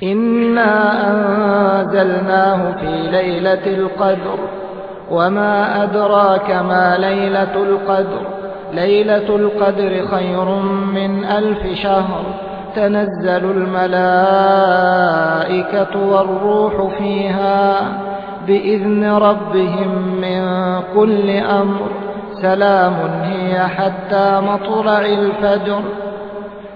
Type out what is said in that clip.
إنا أنزلناه في ليلة القدر وما أدراك ما ليلة القدر ليلة القدر خير من 1000 شهر تنزل الملائكة والروح فيها بإذن ربهم من كل أمر سلام هي حتى مطلع الفجر